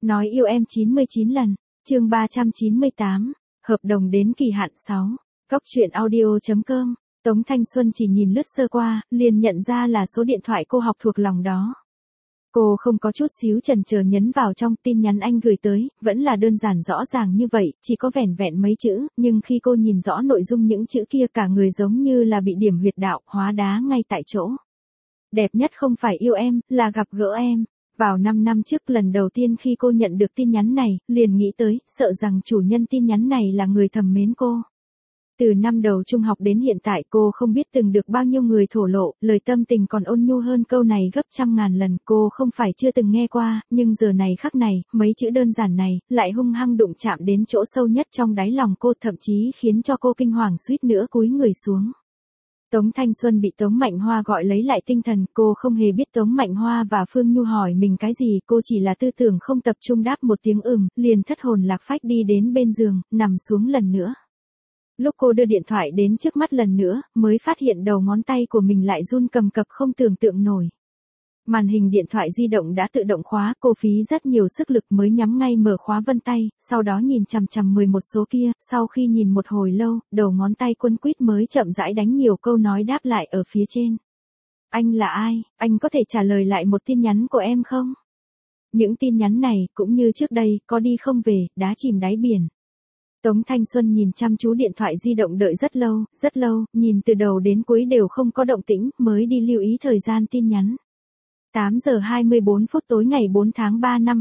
Nói yêu em 99 lần. Chương 398. Hợp đồng đến kỳ hạn 6. Góc truyện audio.com. Tống Thanh Xuân chỉ nhìn lướt sơ qua, liền nhận ra là số điện thoại cô học thuộc lòng đó. Cô không có chút xíu chần chờ nhấn vào trong tin nhắn anh gửi tới, vẫn là đơn giản rõ ràng như vậy, chỉ có vẻn vẹn mấy chữ, nhưng khi cô nhìn rõ nội dung những chữ kia cả người giống như là bị điểm huyệt đạo, hóa đá ngay tại chỗ. Đẹp nhất không phải yêu em, là gặp gỡ em. Vào 5 năm trước lần đầu tiên khi cô nhận được tin nhắn này, liền nghĩ tới, sợ rằng chủ nhân tin nhắn này là người thầm mến cô. Từ năm đầu trung học đến hiện tại cô không biết từng được bao nhiêu người thổ lộ, lời tâm tình còn ôn nhu hơn câu này gấp trăm ngàn lần. Cô không phải chưa từng nghe qua, nhưng giờ này khắc này, mấy chữ đơn giản này, lại hung hăng đụng chạm đến chỗ sâu nhất trong đáy lòng cô, thậm chí khiến cho cô kinh hoàng suýt nữa cúi người xuống. Tống Thanh Xuân bị Tống Mạnh Hoa gọi lấy lại tinh thần, cô không hề biết Tống Mạnh Hoa và Phương Nhu hỏi mình cái gì, cô chỉ là tư tưởng không tập trung đáp một tiếng liền thất hồn lạc phách đi đến bên giường, nằm xuống lần nữa. Lúc cô đưa điện thoại đến trước mắt lần nữa, mới phát hiện đầu ngón tay của mình lại run cầm cập không tưởng tượng nổi. Màn hình điện thoại di động đã tự động khóa, cô phí rất nhiều sức lực mới nhắm ngay mở khóa vân tay, sau đó nhìn chằm chằm 11 số kia, sau khi nhìn một hồi lâu, đầu ngón tay quấn quýt mới chậm rãi đánh nhiều câu nói đáp lại ở phía trên. Anh là ai, anh có thể trả lời lại một tin nhắn của em không? Những tin nhắn này, cũng như trước đây, có đi không về, đá chìm đáy biển. Tống Thanh Xuân nhìn chăm chú điện thoại di động đợi rất lâu, nhìn từ đầu đến cuối đều không có động tĩnh, mới đi lưu ý thời gian tin nhắn. 8 giờ 24 phút tối ngày 4 tháng 3 năm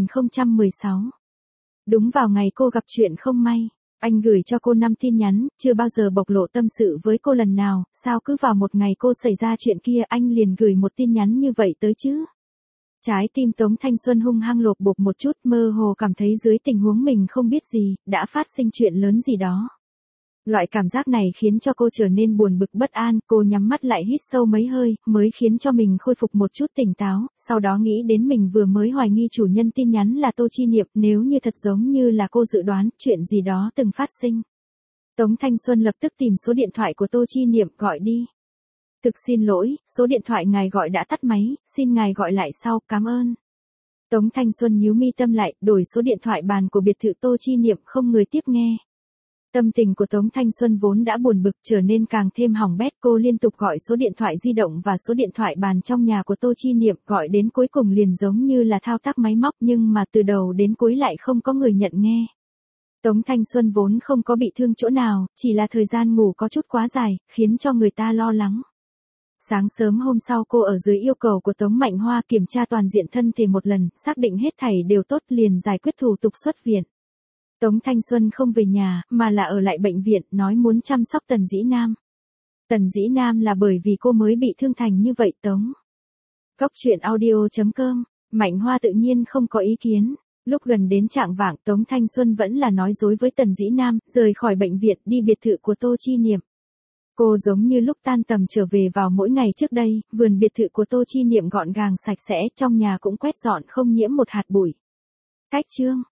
2016. Đúng vào ngày cô gặp chuyện không may, anh gửi cho cô 5 tin nhắn, chưa bao giờ bộc lộ tâm sự với cô lần nào, sao cứ vào một ngày cô xảy ra chuyện kia anh liền gửi một tin nhắn như vậy tới chứ? Trái tim Tống Thanh Xuân hung hăng lột bột một chút, mơ hồ cảm thấy dưới tình huống mình không biết gì, đã phát sinh chuyện lớn gì đó. Loại cảm giác này khiến cho cô trở nên buồn bực bất an, cô nhắm mắt lại hít sâu mấy hơi, mới khiến cho mình khôi phục một chút tỉnh táo, sau đó nghĩ đến mình vừa mới hoài nghi chủ nhân tin nhắn là Tô Chi Niệm, nếu như thật giống như là cô dự đoán, chuyện gì đó từng phát sinh. Tống Thanh Xuân lập tức tìm số điện thoại của Tô Chi Niệm, gọi đi. Thực xin lỗi, số điện thoại ngài gọi đã tắt máy, xin ngài gọi lại sau, cảm ơn. Tống Thanh Xuân nhíu mi tâm lại, đổi số điện thoại bàn của biệt thự Tô Chi Niệm, không người tiếp nghe. Tâm tình của Tống Thanh Xuân vốn đã buồn bực trở nên càng thêm hỏng bét, cô liên tục gọi số điện thoại di động và số điện thoại bàn trong nhà của Tô Chi Niệm, gọi đến cuối cùng liền giống như là thao tác máy móc nhưng mà từ đầu đến cuối lại không có người nhận nghe. Tống Thanh Xuân vốn không có bị thương chỗ nào, chỉ là thời gian ngủ có chút quá dài, khiến cho người ta lo lắng. Sáng sớm hôm sau cô ở dưới yêu cầu của Tống Mạnh Hoa kiểm tra toàn diện thân thể một lần, xác định hết thảy đều tốt liền giải quyết thủ tục xuất viện. Tống Thanh Xuân không về nhà, mà là ở lại bệnh viện, nói muốn chăm sóc Tần Dĩ Nam. Tần Dĩ Nam là bởi vì cô mới bị thương thành như vậy Tống. Góc truyện audio.com, Mạnh Hoa tự nhiên không có ý kiến. Lúc gần đến chạng vạng Tống Thanh Xuân vẫn là nói dối với Tần Dĩ Nam, rời khỏi bệnh viện đi biệt thự của Tô Chi Niệm. Cô giống như lúc tan tầm trở về vào mỗi ngày trước đây, vườn biệt thự của Tô Chi Niệm gọn gàng sạch sẽ, trong nhà cũng quét dọn không nhiễm một hạt bụi. Cách chương.